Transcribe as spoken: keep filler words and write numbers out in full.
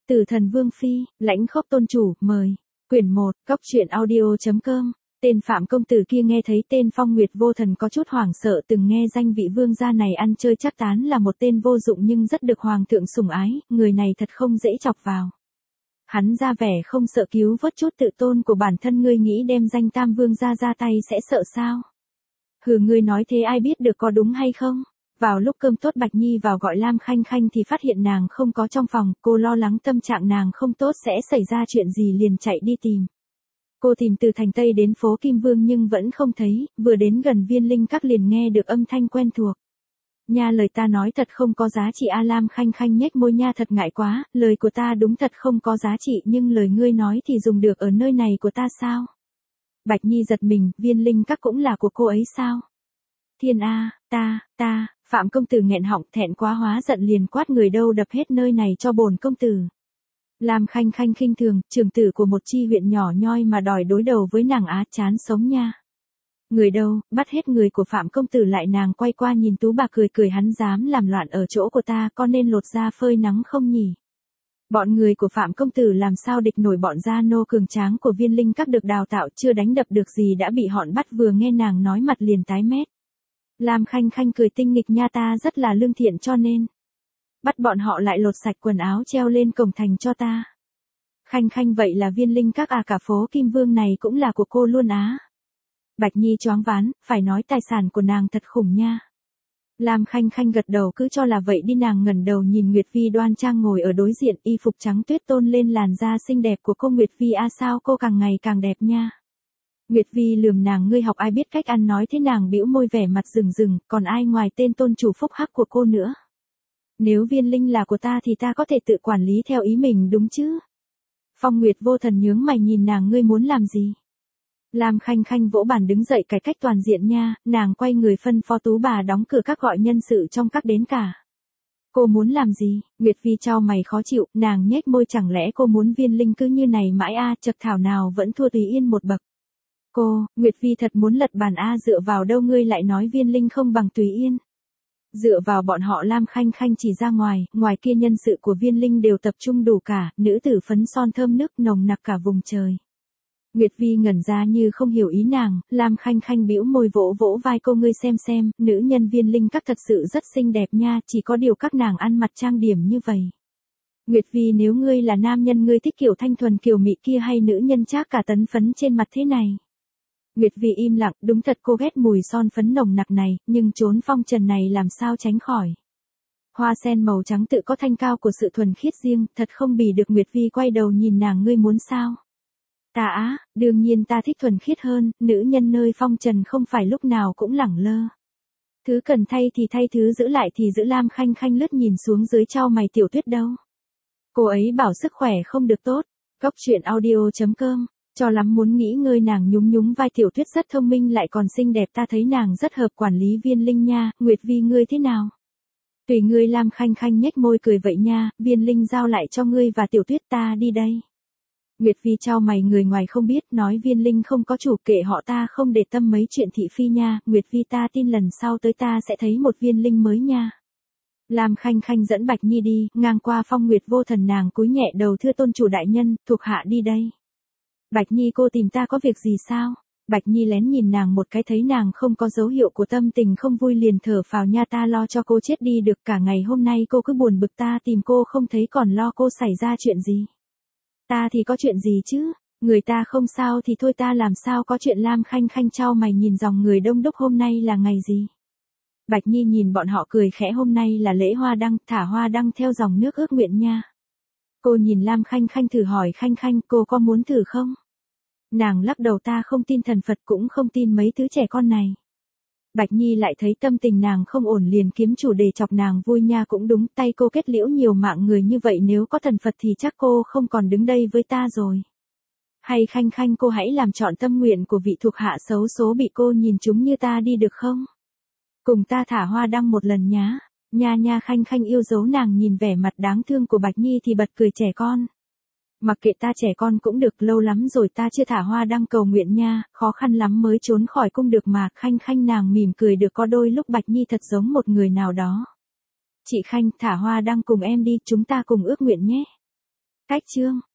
Tử Thần Vương Phi, Lãnh Khốc Tôn Chủ, mời. Quyển một, Cóc Truyện Audio.com. Tên Phạm công tử kia nghe thấy tên Phong Nguyệt Vô Thần có chút hoảng sợ, từng nghe danh vị vương gia này ăn chơi chắc tán là một tên vô dụng nhưng rất được hoàng thượng sủng ái, người này thật không dễ chọc vào. Hắn ra vẻ không sợ cứu vớt chút tự tôn của bản thân, ngươi nghĩ đem danh Tam Vương gia ra tay sẽ sợ sao? Hừ, ngươi nói thế ai biết được có đúng hay không? Vào lúc cơm tốt Bạch Nhi vào gọi Lam Khanh Khanh thì phát hiện nàng không có trong phòng, cô lo lắng tâm trạng nàng không tốt sẽ xảy ra chuyện gì liền chạy đi tìm. Cô tìm từ thành Tây đến phố Kim Vương nhưng vẫn không thấy, vừa đến gần Viên Linh Các liền nghe được âm thanh quen thuộc. Nha, lời ta nói thật không có giá trị a. Lam Khanh Khanh nhếch môi, nha thật ngại quá, lời của ta đúng thật không có giá trị nhưng lời ngươi nói thì dùng được ở nơi này của ta sao? Bạch Nhi giật mình, Viên Linh Các cũng là của cô ấy sao? Thiên a, ta, ta, Phạm công tử nghẹn họng, thẹn quá hóa giận liền quát, người đâu đập hết nơi này cho bổn công tử. Lam Khanh Khanh khinh thường, trưởng tử của một chi huyện nhỏ nhoi mà đòi đối đầu với nàng á, chán sống nha. Người đâu, bắt hết người của Phạm công tử lại. Nàng quay qua nhìn Tú Bà cười cười, hắn dám làm loạn ở chỗ của ta, có nên lột da phơi nắng không nhỉ? Bọn người của Phạm công tử làm sao địch nổi bọn gia nô cường tráng của Viên Linh Các được đào tạo chưa đánh đập được gì đã bị họn bắt, vừa nghe nàng nói mặt liền tái mét. Lam Khanh Khanh cười tinh nghịch, nha ta rất là lương thiện cho nên bắt bọn họ lại lột sạch quần áo treo lên cổng thành cho ta. Khanh Khanh vậy là Viên Linh Các à, cả phố Kim Vương này cũng là của cô luôn á? Bạch Nhi choáng váng, phải nói tài sản của nàng thật khủng nha. Lam Khanh Khanh gật đầu, cứ cho là vậy đi. Nàng ngẩng đầu nhìn Nguyệt Vi đoan trang ngồi ở đối diện, y phục trắng tuyết tôn lên làn da xinh đẹp của cô. Nguyệt Vi a, à, sao cô càng ngày càng đẹp nha. Nguyệt Vi lườm nàng, ngươi học ai biết cách ăn nói thế? Nàng bĩu môi vẻ mặt rừng rừng, còn ai ngoài tên tôn chủ phúc hắc của cô nữa. Nếu Viên Linh là của ta thì ta có thể tự quản lý theo ý mình đúng chứ? Phong Nguyệt Vô Thần nhướng mày nhìn nàng, ngươi muốn làm gì? Lam Khanh Khanh vỗ bàn đứng dậy, cải cách toàn diện nha. Nàng quay người phân phó Tú Bà đóng cửa các, gọi nhân sự trong các đến cả. Cô muốn làm gì? Nguyệt Vi chau mày khó chịu, nàng nhếch môi, chẳng lẽ cô muốn Viên Linh cứ như này mãi a? À, chật thảo nào vẫn thua Tùy Yên một bậc. Cô, Nguyệt Vi thật muốn lật bàn a. À, dựa vào đâu ngươi lại nói Viên Linh không bằng Tùy Yên? Dựa vào bọn họ. Lam Khanh Khanh chỉ ra ngoài, ngoài kia nhân sự của Viên Linh đều tập trung đủ cả, nữ tử phấn son thơm nức nồng nặc cả vùng trời. Nguyệt Vi ngẩn ra như không hiểu ý nàng. Lam Khanh Khanh bĩu môi vỗ vỗ vai cô, ngươi xem xem, nữ nhân Viên Linh Các thật sự rất xinh đẹp nha, chỉ có điều các nàng ăn mặc trang điểm như vậy. Nguyệt Vi, nếu ngươi là nam nhân ngươi thích kiểu thanh thuần kiều mị kia hay nữ nhân trác cả tấn phấn trên mặt thế này? Nguyệt Vi im lặng, đúng thật cô ghét mùi son phấn nồng nặc này, nhưng trốn phong trần này làm sao tránh khỏi. Hoa sen màu trắng tự có thanh cao của sự thuần khiết riêng, thật không bì được. Nguyệt Vi quay đầu nhìn nàng, ngươi muốn sao? Ta á, đương nhiên ta thích thuần khiết hơn, nữ nhân nơi phong trần không phải lúc nào cũng lẳng lơ. Thứ cần thay thì thay, thứ giữ lại thì giữ. Lam Khanh Khanh lướt nhìn xuống dưới, chau mày, Tiểu Tuyết đâu? Cô ấy bảo sức khỏe không được tốt. Cóc Truyện Audio.com. Cho lắm muốn nghỉ ngơi. Nàng nhún nhún vai, Tiểu Tuyết rất thông minh lại còn xinh đẹp, ta thấy nàng rất hợp quản lý Viên Linh nha. Nguyệt Vi, ngươi thế nào? Tùy ngươi. Lam Khanh Khanh nhếch môi cười, vậy nha, Viên Linh giao lại cho ngươi và Tiểu Tuyết, ta đi đây. Nguyệt Vi chau mày, người ngoài không biết, nói Viên Linh không có chủ, kệ họ, ta không để tâm mấy chuyện thị phi nha. Nguyệt Vi, ta tin lần sau tới ta sẽ thấy một Viên Linh mới nha. Lam Khanh Khanh dẫn Bạch Nhi đi, ngang qua Phong Nguyệt Vô Thần, nàng cúi nhẹ đầu, thưa tôn chủ đại nhân, thuộc hạ đi đây. Bạch Nhi, cô tìm ta có việc gì sao? Bạch Nhi lén nhìn nàng một cái, thấy nàng không có dấu hiệu của tâm tình không vui liền thở phào, nha ta lo cho cô chết đi được, cả ngày hôm nay cô cứ buồn bực, ta tìm cô không thấy còn lo cô xảy ra chuyện gì. Ta thì có chuyện gì chứ, người ta không sao thì thôi, ta làm sao có chuyện. Lam Khanh Khanh chau mày nhìn dòng người đông đúc, hôm nay là ngày gì? Bạch Nhi nhìn bọn họ cười khẽ, hôm nay là lễ hoa đăng, thả hoa đăng theo dòng nước ước nguyện nha. Cô nhìn Lam Khanh Khanh thử hỏi, Khanh Khanh, cô có muốn thử không? Nàng lắc đầu, ta không tin thần Phật cũng không tin mấy thứ trẻ con này. Bạch Nhi lại thấy tâm tình nàng không ổn liền kiếm chủ đề chọc nàng vui, nha cũng đúng, tay cô kết liễu nhiều mạng người như vậy, nếu có thần Phật thì chắc cô không còn đứng đây với ta rồi. Hay Khanh Khanh, cô hãy làm trọn tâm nguyện của vị thuộc hạ xấu số bị cô nhìn trúng như ta đi được không? Cùng ta thả hoa đăng một lần nhá. Nha nha. Khanh Khanh yêu dấu, nàng nhìn vẻ mặt đáng thương của Bạch Nhi thì bật cười, trẻ con. Mặc kệ ta, trẻ con cũng được, lâu lắm rồi ta chưa thả hoa đăng cầu nguyện nha, khó khăn lắm mới trốn khỏi cung được mà. Khanh Khanh nàng mỉm cười, được, có đôi lúc Bạch Nhi thật giống một người nào đó. Chị Khanh, thả hoa đăng cùng em đi, chúng ta cùng ước nguyện nhé. Cách chương